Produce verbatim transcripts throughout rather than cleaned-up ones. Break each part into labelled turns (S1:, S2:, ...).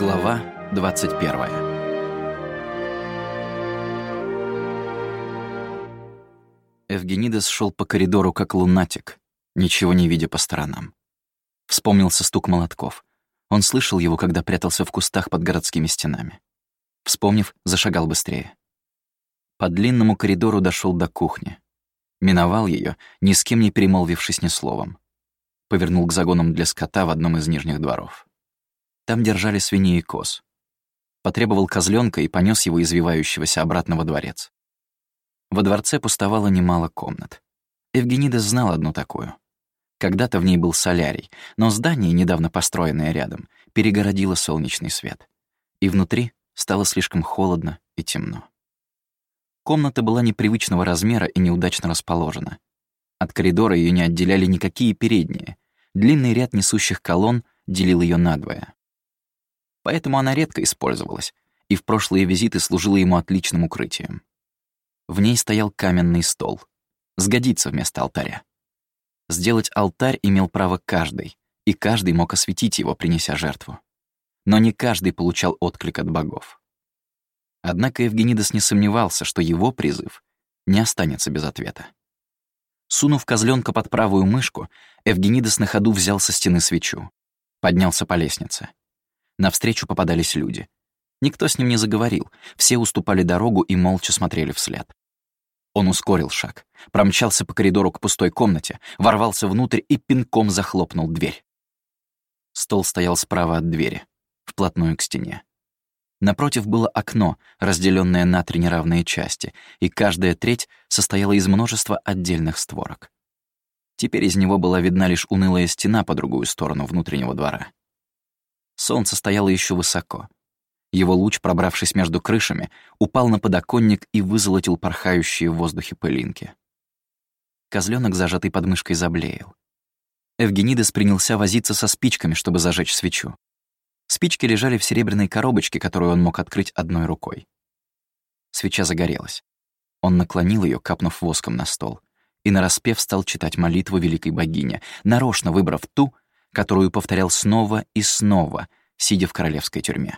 S1: Глава двадцать первая. Эвгенидес шел по коридору как лунатик, ничего не видя по сторонам. Вспомнился стук молотков. Он слышал его, когда прятался в кустах под городскими стенами. Вспомнив, зашагал быстрее. По длинному коридору дошел до кухни. Миновал ее, ни с кем не перемолвившись ни словом. Повернул к загонам для скота в одном из нижних дворов. Там держали свиней и коз. Потребовал козленка и понес его извивающегося обратно во дворец. Во дворце пустовало немало комнат. Эвгенидес знал одну такую. Когда-то в ней был солярий, но здание, недавно построенное рядом, перегородило солнечный свет. И внутри стало слишком холодно и темно. Комната была непривычного размера и неудачно расположена. От коридора ее не отделяли никакие передние. Длинный ряд несущих колонн делил ее надвое. Поэтому она редко использовалась, и в прошлые визиты служила ему отличным укрытием. В ней стоял каменный стол. Сгодится вместо алтаря. Сделать алтарь имел право каждый, и каждый мог осветить его, принеся жертву. Но не каждый получал отклик от богов. Однако Эвгенидес не сомневался, что его призыв не останется без ответа. Сунув козленка под правую мышку, Эвгенидес на ходу взял со стены свечу. Поднялся по лестнице. Навстречу попадались люди. Никто с ним не заговорил, все уступали дорогу и молча смотрели вслед. Он ускорил шаг, промчался по коридору к пустой комнате, ворвался внутрь и пинком захлопнул дверь. Стол стоял справа от двери, вплотную к стене. Напротив было окно, разделенное на три неравные части, и каждая треть состояла из множества отдельных створок. Теперь из него была видна лишь унылая стена по другую сторону внутреннего двора. Солнце стояло еще высоко. Его луч, пробравшись между крышами, упал на подоконник и вызолотил порхающие в воздухе пылинки. Козленок, зажатый под мышкой, заблеял. Эвгенидес принялся возиться со спичками, чтобы зажечь свечу. Спички лежали в серебряной коробочке, которую он мог открыть одной рукой. Свеча загорелась. Он наклонил ее, капнув воском на стол, и нараспев стал читать молитву великой богине, нарочно выбрав ту, которую повторял снова и снова, сидя в королевской тюрьме.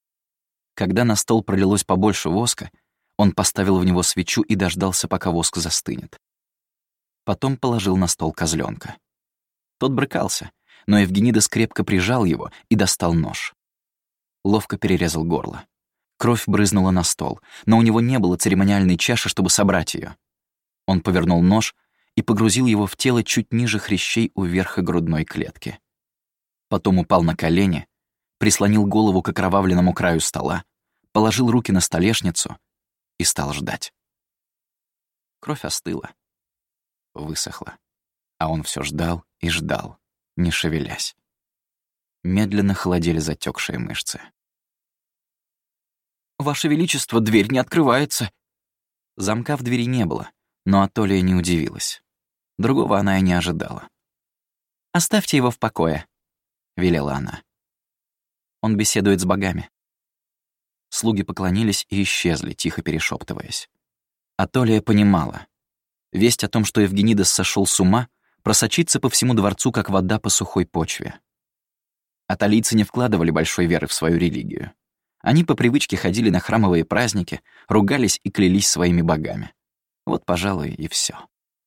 S1: Когда на стол пролилось побольше воска, он поставил в него свечу и дождался, пока воск застынет. Потом положил на стол козленка. Тот брыкался, но Эвгенидес крепко прижал его и достал нож. Ловко перерезал горло. Кровь брызнула на стол, но у него не было церемониальной чаши, чтобы собрать ее. Он повернул нож и погрузил его в тело чуть ниже хрящей у верха грудной клетки. Потом упал на колени, прислонил голову к окровавленному краю стола, положил руки на столешницу и стал ждать. Кровь остыла, высохла, а он все ждал и ждал, не шевелясь. Медленно холодели затекшие мышцы. «Ваше Величество, дверь не открывается!» Замка в двери не было, но Атолия не удивилась. Другого она и не ожидала. «Оставьте его в покое», — велела она. «Он беседует с богами». Слуги поклонились и исчезли, тихо перешептываясь. Атолия понимала. Весть о том, что Эвгенидес сошел с ума, просочится по всему дворцу, как вода по сухой почве. Атолийцы не вкладывали большой веры в свою религию. Они по привычке ходили на храмовые праздники, ругались и клялись своими богами. Вот, пожалуй, и все.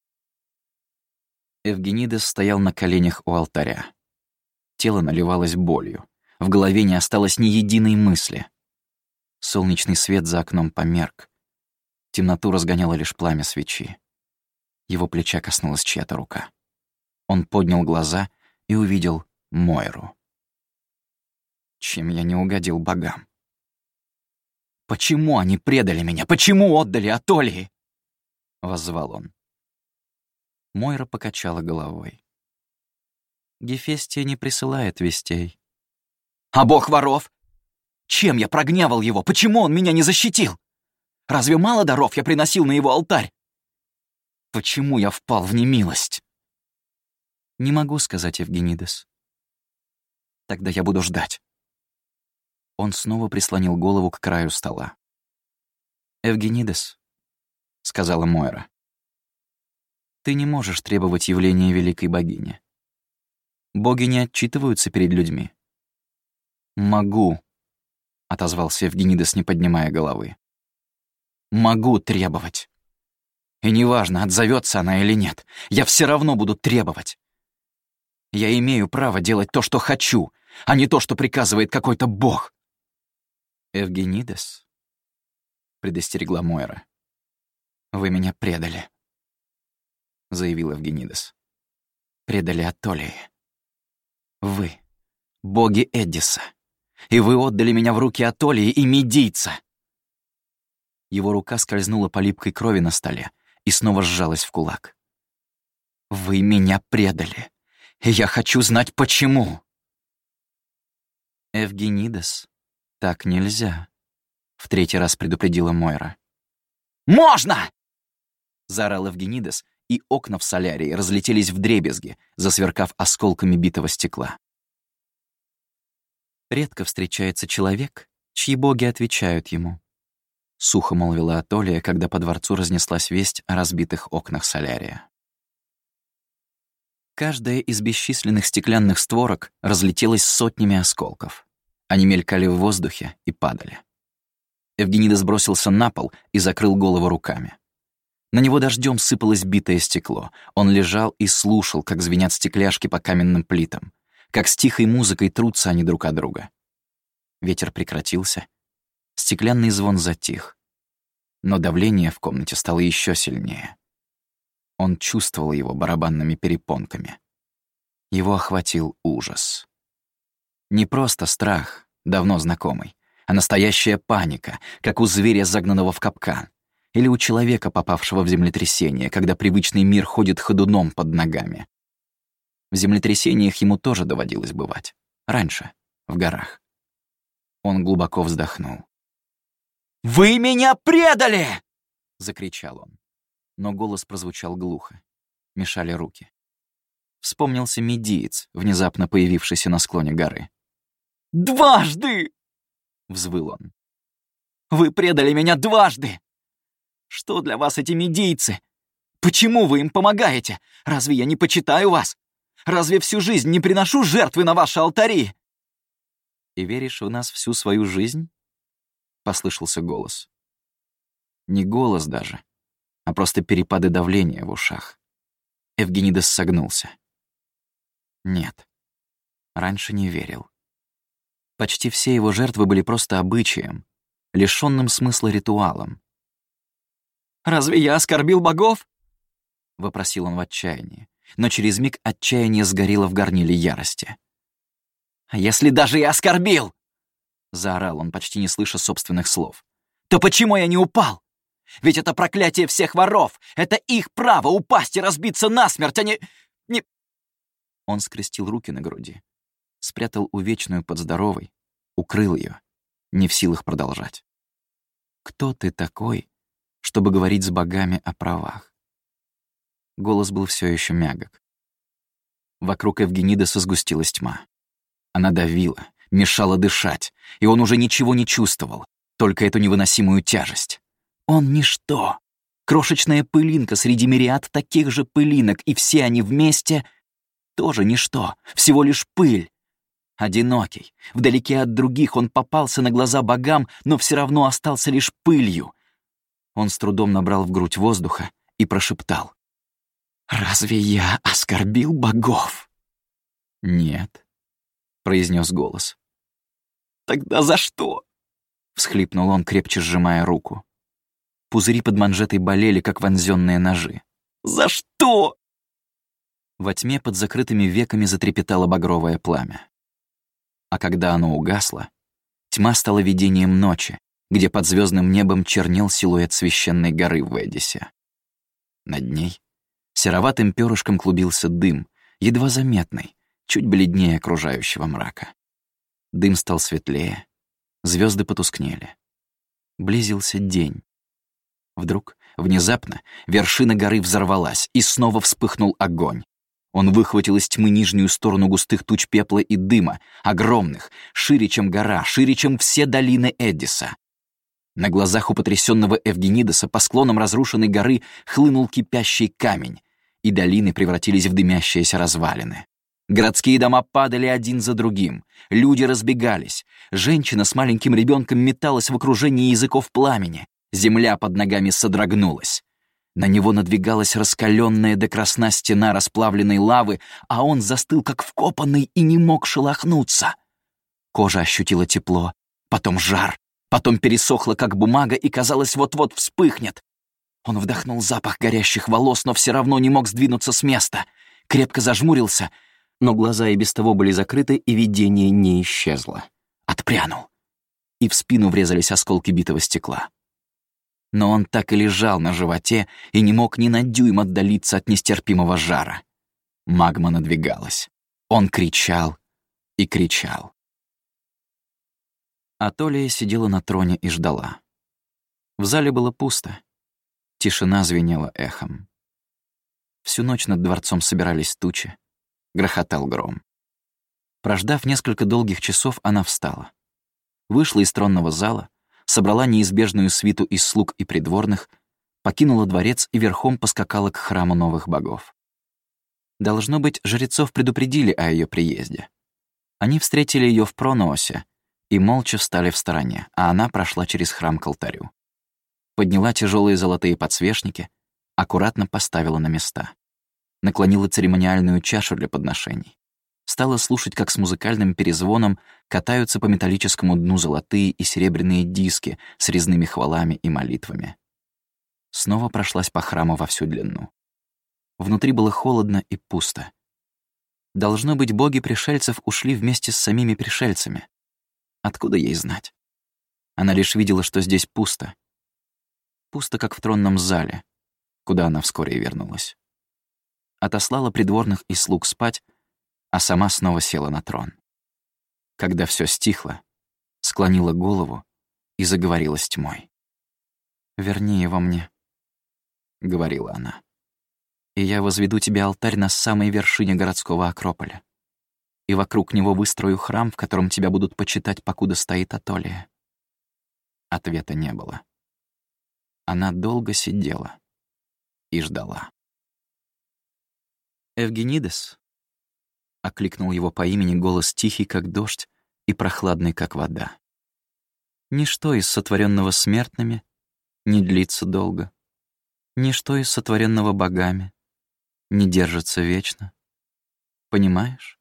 S1: Эвгенидес стоял на коленях у алтаря. Тело наливалось болью. В голове не осталось ни единой мысли. Солнечный свет за окном померк. Темноту разгоняло лишь пламя свечи. Его плеча коснулась чья-то рука. Он поднял глаза и увидел Мойру. Чем я не угодил богам? «Почему они предали меня? Почему отдали Атолии?» — воззвал он. Мойра покачала головой. «Гефестия не присылает вестей». «А бог воров? Чем я прогневал его? Почему он меня не защитил? Разве мало даров я приносил на его алтарь? Почему я впал в немилость?» «Не могу сказать, Эвгенидес». «Тогда я буду ждать». Он снова прислонил голову к краю стола. «Эвгенидес», — сказала Мойра, — «ты не можешь требовать явления великой богини. Боги не отчитываются перед людьми». «Могу», — отозвался Евгенидес, не поднимая головы. «Могу требовать. И неважно, отзовется она или нет, я все равно буду требовать. Я имею право делать то, что хочу, а не то, что приказывает какой-то бог». «Евгенидес», — предостерегла Мойра, — «вы меня предали», — заявил Евгенидес. «Предали Атолии. Вы — боги Эддиса, и вы отдали меня в руки Атолии и Медийца». Его рука скользнула по липкой крови на столе и снова сжалась в кулак. «Вы меня предали, и я хочу знать, почему». «Евгенидес, так нельзя», — в третий раз предупредила Мойра. «Можно!» — заорал Евгенидес, и окна в солярии разлетелись вдребезги, засверкав осколками битого стекла. «Редко встречается человек, чьи боги отвечают ему», — сухо молвила Атолия, когда по дворцу разнеслась весть о разбитых окнах солярия. Каждая из бесчисленных стеклянных створок разлетелась сотнями осколков. Они мелькали в воздухе и падали. Евгенидес бросился на пол и закрыл голову руками. На него дождем сыпалось битое стекло. Он лежал и слушал, как звенят стекляшки по каменным плитам, как с тихой музыкой трутся они друг от друга. Ветер прекратился, стеклянный звон затих, но давление в комнате стало еще сильнее. Он чувствовал его барабанными перепонками. Его охватил ужас. Не просто страх, давно знакомый, а настоящая паника, как у зверя, загнанного в капкан, или у человека, попавшего в землетрясение, когда привычный мир ходит ходуном под ногами. В землетрясениях ему тоже доводилось бывать. Раньше, в горах. Он глубоко вздохнул. «Вы меня предали!» — закричал он. Но голос прозвучал глухо. Мешали руки. Вспомнился медиец, внезапно появившийся на склоне горы. «Дважды!» — взвыл он. «Вы предали меня дважды! Что для вас эти медийцы? Почему вы им помогаете? Разве я не почитаю вас? Разве всю жизнь не приношу жертвы на ваши алтари?» «И веришь в нас всю свою жизнь?» — послышался голос. Не голос даже, а просто перепады давления в ушах. Евгенидес согнулся. Нет, раньше не верил. Почти все его жертвы были просто обычаем, лишённым смысла ритуалом. «Разве я оскорбил богов?» — вопросил он в отчаянии, но через миг отчаяние сгорело в горниле ярости. «А если даже и оскорбил?» — заорал он, почти не слыша собственных слов. «То почему я не упал? Ведь это проклятие всех воров! Это их право упасть и разбиться насмерть, а не... не...» Он скрестил руки на груди, спрятал увечную под здоровой, укрыл ее, не в силах продолжать. «Кто ты такой, чтобы говорить с богами о правах?» Голос был все еще мягок. Вокруг Евгенидеса сгустилась тьма. Она давила, мешала дышать, и он уже ничего не чувствовал, только эту невыносимую тяжесть. Он ничто. Крошечная пылинка среди мириад таких же пылинок, и все они вместе тоже ничто, всего лишь пыль. Одинокий, вдалеке от других, он попался на глаза богам, но все равно остался лишь пылью. Он с трудом набрал в грудь воздуха и прошептал. «Разве я оскорбил богов?» «Нет», — произнес голос. «Тогда за что?» — всхлипнул он, крепче сжимая руку. Пузыри под манжетой болели, как вонзённые ножи. «За что?» Во тьме под закрытыми веками затрепетало багровое пламя. А когда оно угасло, тьма стала видением ночи, где под звездным небом чернел силуэт священной горы в Эдисе. Над ней сероватым перышком клубился дым, едва заметный, чуть бледнее окружающего мрака. Дым стал светлее, звезды потускнели. Близился день. Вдруг, внезапно, вершина горы взорвалась, и снова вспыхнул огонь. Он выхватил из тьмы нижнюю сторону густых туч пепла и дыма, огромных, шире, чем гора, шире, чем все долины Эдиса. На глазах у потрясенного Евгенидеса по склонам разрушенной горы хлынул кипящий камень, и долины превратились в дымящиеся развалины. Городские дома падали один за другим. Люди разбегались. Женщина с маленьким ребенком металась в окружении языков пламени. Земля под ногами содрогнулась. На него надвигалась раскаленная до красна стена расплавленной лавы, а он застыл как вкопанный и не мог шелохнуться. Кожа ощутила тепло, потом жар, потом пересохла как бумага и, казалось, вот-вот вспыхнет. Он вдохнул запах горящих волос, но все равно не мог сдвинуться с места. Крепко зажмурился, но глаза и без того были закрыты, и видение не исчезло. Отпрянул, и в спину врезались осколки битого стекла. Но он так и лежал на животе и не мог ни на дюйм отдалиться от нестерпимого жара. Магма надвигалась. Он кричал и кричал. Атолия сидела на троне и ждала. В зале было пусто. Тишина звенела эхом. Всю ночь над дворцом собирались тучи. Грохотал гром. Прождав несколько долгих часов, она встала. Вышла из тронного зала, собрала неизбежную свиту из слуг и придворных, покинула дворец и верхом поскакала к храму новых богов. Должно быть, жрецов предупредили о ее приезде. Они встретили ее в Проноосе и молча встали в стороне, а она прошла через храм к алтарю. Подняла тяжелые золотые подсвечники, аккуратно поставила на места. Наклонила церемониальную чашу для подношений. Стала слушать, как с музыкальным перезвоном катаются по металлическому дну золотые и серебряные диски с резными хвалами и молитвами. Снова прошлась по храму во всю длину. Внутри было холодно и пусто. Должно быть, боги пришельцев ушли вместе с самими пришельцами. Откуда ей знать? Она лишь видела, что здесь пусто. Пусто, как в тронном зале, куда она вскоре и вернулась. Отослала придворных и слуг спать, а сама снова села на трон. Когда все стихло, склонила голову и заговорила с тьмой. «Верни его мне», — говорила она, «и я возведу тебе алтарь на самой вершине городского Акрополя, и вокруг него выстрою храм, в котором тебя будут почитать, покуда стоит Атолия». Ответа не было. Она долго сидела и ждала. «Эвгенидес», — окликнул его по имени голос тихий, как дождь, и прохладный, как вода. «Ничто из сотворенного смертными не длится долго. Ничто из сотворенного богами не держится вечно. Понимаешь?»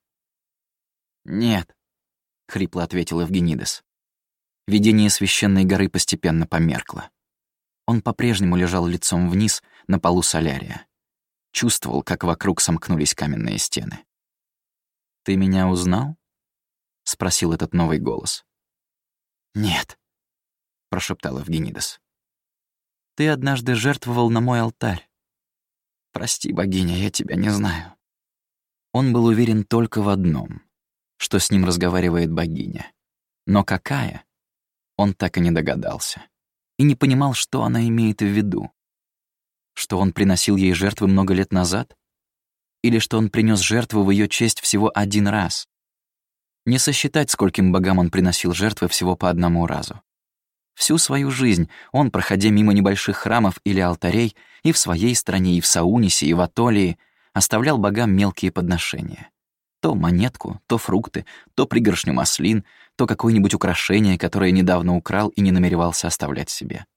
S1: «Нет», — хрипло ответил Эвгенидес. Видение священной горы постепенно померкло. Он по-прежнему лежал лицом вниз на полу солярия. Чувствовал, как вокруг сомкнулись каменные стены. «Ты меня узнал?» — спросил этот новый голос. «Нет», — прошептал Эвгенидес. «Ты однажды жертвовал на мой алтарь. Прости, богиня, я тебя не знаю». Он был уверен только в одном, что с ним разговаривает богиня. Но какая? Он так и не догадался. И не понимал, что она имеет в виду. Что он приносил ей жертвы много лет назад? Или что он принес жертву в ее честь всего один раз? Не сосчитать, скольким богам он приносил жертвы всего по одному разу. Всю свою жизнь он, проходя мимо небольших храмов или алтарей, и в своей стране, и в Саунисе, и в Атолии, оставлял богам мелкие подношения. То монетку, то фрукты, то пригоршню маслин, то какое-нибудь украшение, которое недавно украл и не намеревался оставлять себе.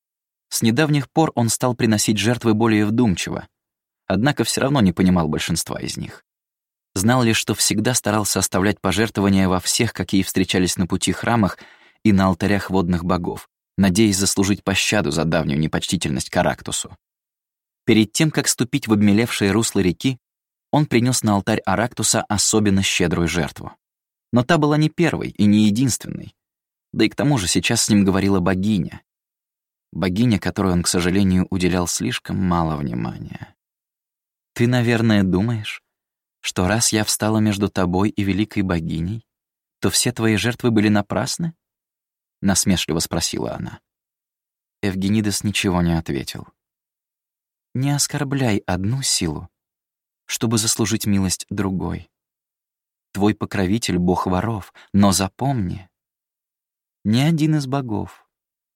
S1: С недавних пор он стал приносить жертвы более вдумчиво, однако все равно не понимал большинства из них. Знал лишь, что всегда старался оставлять пожертвования во всех, какие встречались на пути храмах и на алтарях водных богов, надеясь заслужить пощаду за давнюю непочтительность к Арактусу. Перед тем, как ступить в обмелевшее русло реки, он принес на алтарь Арактуса особенно щедрую жертву. Но та была не первой и не единственной. Да и к тому же сейчас с ним говорила богиня. Богиня, которой он, к сожалению, уделял слишком мало внимания. «Ты, наверное, думаешь, что раз я встала между тобой и великой богиней, то все твои жертвы были напрасны?» — насмешливо спросила она. Эвгенидес ничего не ответил. «Не оскорбляй одну силу, чтобы заслужить милость другой. Твой покровитель — бог воров, но запомни, ни один из богов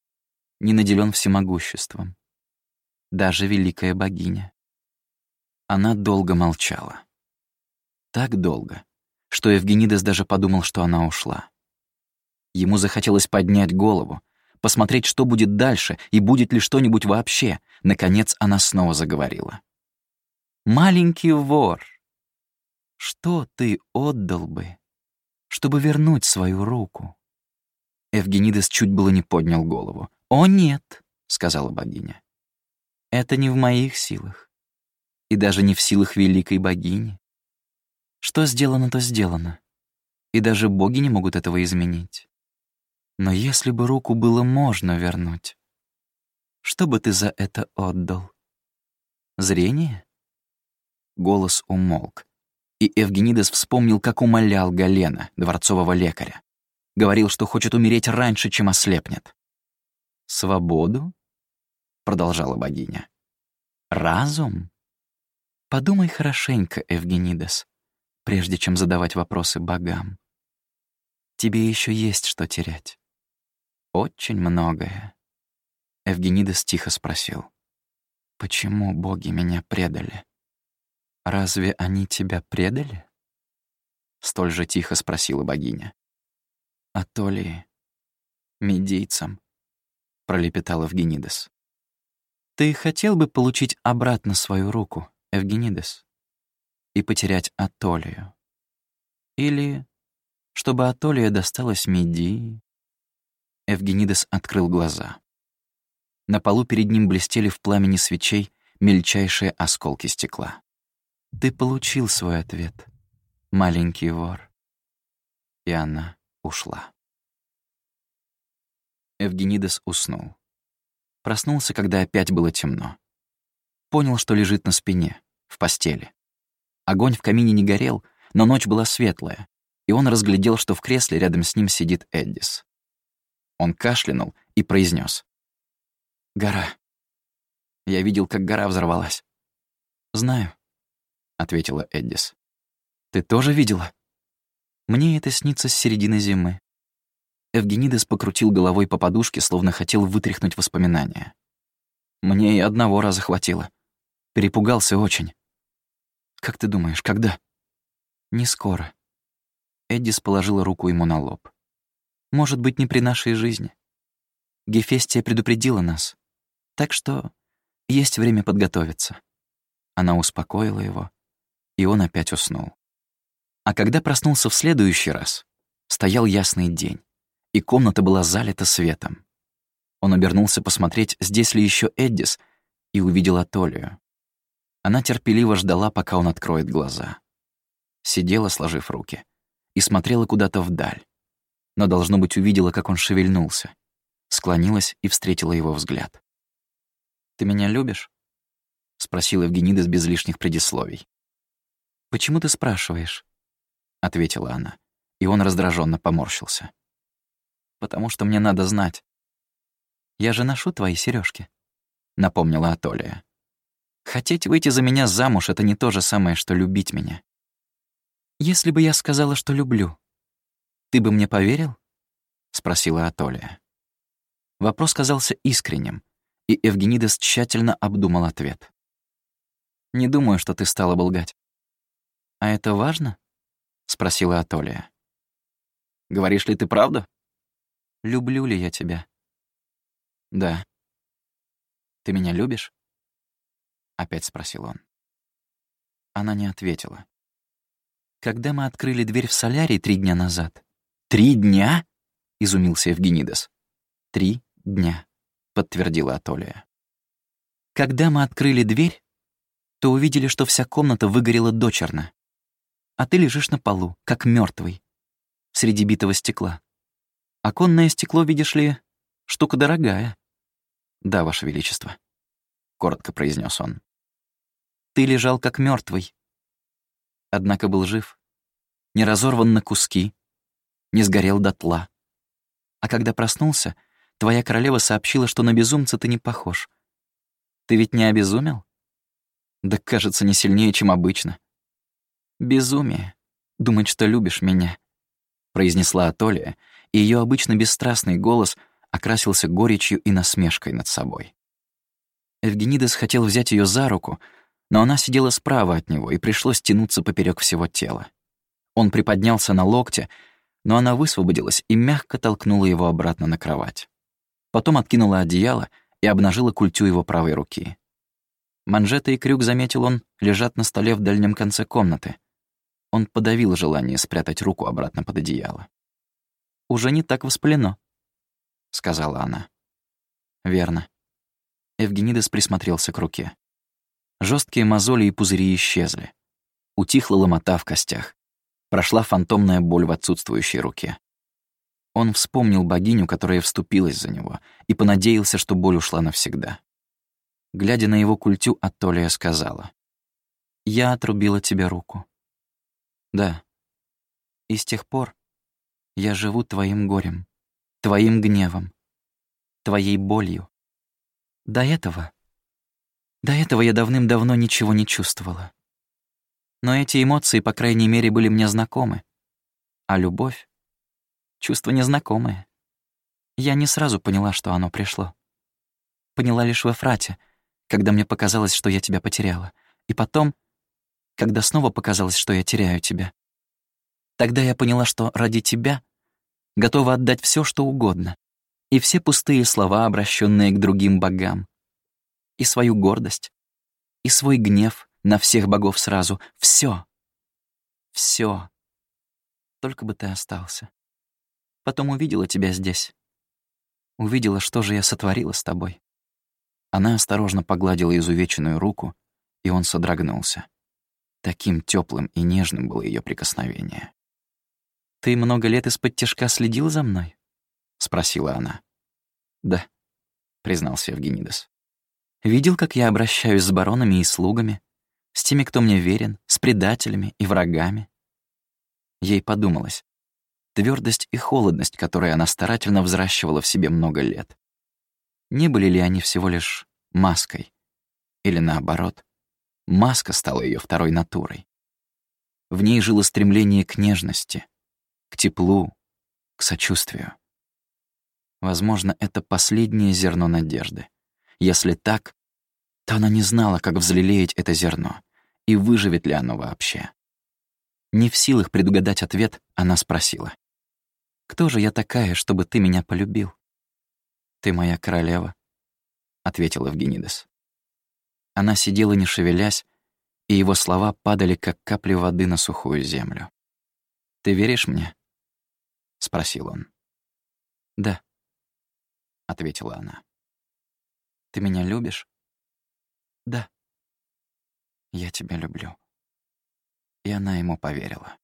S1: не наделен всемогуществом, даже великая богиня». Она долго молчала. Так долго, что Евгенидес даже подумал, что она ушла. Ему захотелось поднять голову, посмотреть, что будет дальше и будет ли что-нибудь вообще. Наконец она снова заговорила. «Маленький вор, что ты отдал бы, чтобы вернуть свою руку?» Евгенидес чуть было не поднял голову. «О, нет», — сказала богиня. «Это не в моих силах, и даже не в силах великой богини. Что сделано, то сделано, и даже боги не могут этого изменить. Но если бы руку было можно вернуть, что бы ты за это отдал? Зрение?» Голос умолк, и Евгенидес вспомнил, как умолял Галена, дворцового лекаря. Говорил, что хочет умереть раньше, чем ослепнет. «Свободу?» — продолжала богиня. «Разум? Подумай хорошенько, Евгенидес, прежде чем задавать вопросы богам. Тебе еще есть что терять. Очень многое». Евгенидес тихо спросил. «Почему боги меня предали? Разве они тебя предали?» Столь же тихо спросила богиня. «Атолии, медийцам», — пролепетал Евгенидес. «Ты хотел бы получить обратно свою руку, Евгенидес, и потерять Атолию? Или чтобы Атолия досталась Медии?» Евгенидес открыл глаза. На полу перед ним блестели в пламени свечей мельчайшие осколки стекла. «Ты получил свой ответ, маленький вор». И она ушла. Евгенидес уснул. Проснулся, когда опять было темно. Понял, что лежит на спине, в постели. Огонь в камине не горел, но ночь была светлая, и он разглядел, что в кресле рядом с ним сидит Эддис. Он кашлянул и произнес: «Гора. Я видел, как гора взорвалась». «Знаю», — ответила Эддис. «Ты тоже видела?» «Мне это снится с середины зимы». Евгенидес покрутил головой по подушке, словно хотел вытряхнуть воспоминания. «Мне и одного раза хватило. Перепугался очень». «Как ты думаешь, когда?» «Не скоро». Эддис положила руку ему на лоб. «Может быть, не при нашей жизни. Гефестия предупредила нас. Так что есть время подготовиться». Она успокоила его, и он опять уснул. А когда проснулся в следующий раз, стоял ясный день, и комната была залита светом. Он обернулся посмотреть, здесь ли еще Эддис, и увидел Атолию. Она терпеливо ждала, пока он откроет глаза. Сидела, сложив руки, и смотрела куда-то вдаль. Но, должно быть, увидела, как он шевельнулся. Склонилась и встретила его взгляд. «Ты меня любишь?» — спросил Евгенидес без лишних предисловий. «Почему ты спрашиваешь?» — ответила она, и он раздраженно поморщился. «Потому что мне надо знать. Я же ношу твои сережки, напомнила Атолия. «Хотеть выйти за меня замуж — это не то же самое, что любить меня. Если бы я сказала, что люблю, ты бы мне поверил?» — спросила Атолия. Вопрос казался искренним, и Евгенидес тщательно обдумал ответ. «Не думаю, что ты стала бы лгать». «А это важно?» — спросила Атолия. «Говоришь ли ты правду?» «Люблю ли я тебя?» «Да». «Ты меня любишь?» — опять спросил он. Она не ответила. «Когда мы открыли дверь в солярий три дня назад...» «Три дня?» — изумился Евгенидес. «Три дня», — подтвердила Атолия. «Когда мы открыли дверь, то увидели, что вся комната выгорела дочерно, а ты лежишь на полу, как мертвый, среди битого стекла. Оконное стекло, видишь ли, штука дорогая». «Да, Ваше Величество», — коротко произнес он. «Ты лежал как мертвый, однако был жив, не разорван на куски, не сгорел дотла. А когда проснулся, твоя королева сообщила, что на безумца ты не похож. Ты ведь не обезумел? Да, кажется, не сильнее, чем обычно. Безумие — думать, что любишь меня», — произнесла Атолия, и ее обычно бесстрастный голос окрасился горечью и насмешкой над собой. Евгенидес хотел взять ее за руку, но она сидела справа от него, и пришлось тянуться поперек всего тела. Он приподнялся на локте, но она высвободилась и мягко толкнула его обратно на кровать. Потом откинула одеяло и обнажила культю его правой руки. Манжеты и крюк, заметил он, лежат на столе в дальнем конце комнаты. Он подавил желание спрятать руку обратно под одеяло. «Уже не так воспалено», — сказала она. «Верно». Евгенидес присмотрелся к руке. Жесткие мозоли и пузыри исчезли. Утихла ломота в костях. Прошла фантомная боль в отсутствующей руке. Он вспомнил богиню, которая вступилась за него, и понадеялся, что боль ушла навсегда. Глядя на его культю, Атолия сказала: «Я отрубила тебе руку». «Да. И с тех пор я живу твоим горем, твоим гневом, твоей болью. До этого, до этого я давным-давно ничего не чувствовала. Но эти эмоции, по крайней мере, были мне знакомы. А любовь — чувство незнакомое. Я не сразу поняла, что оно пришло. Поняла лишь в Эфрате, когда мне показалось, что я тебя потеряла. И потом, когда снова показалось, что я теряю тебя. Тогда я поняла, что ради тебя готова отдать все, что угодно. И все пустые слова, обращенные к другим богам. И свою гордость, и свой гнев на всех богов сразу. Все, все. Только бы ты остался. Потом увидела тебя здесь. Увидела, что же я сотворила с тобой». Она осторожно погладила изувеченную руку, и он содрогнулся. Таким теплым и нежным было ее прикосновение. «Ты много лет из-под тишка следил за мной?» — спросила она. «Да», — признался Евгенидес. «Видел, как я обращаюсь с баронами и слугами, с теми, кто мне верен, с предателями и врагами?» Ей подумалось. Твердость и холодность, которые она старательно взращивала в себе много лет. Не были ли они всего лишь маской? Или наоборот, маска стала ее второй натурой? В ней жило стремление к нежности, к теплу, к сочувствию. Возможно, это последнее зерно надежды. Если так, то она не знала, как взлелеять это зерно, и выживет ли оно вообще. Не в силах предугадать ответ, она спросила: «Кто же я такая, чтобы ты меня полюбил?» «Ты моя королева», — ответил Евгенидес. Она сидела, не шевелясь, и его слова падали, как капли воды на сухую землю. «Ты веришь мне?» — спросил он. «Да», — ответила она. «Ты меня любишь?» «Да, я тебя люблю». И она ему поверила.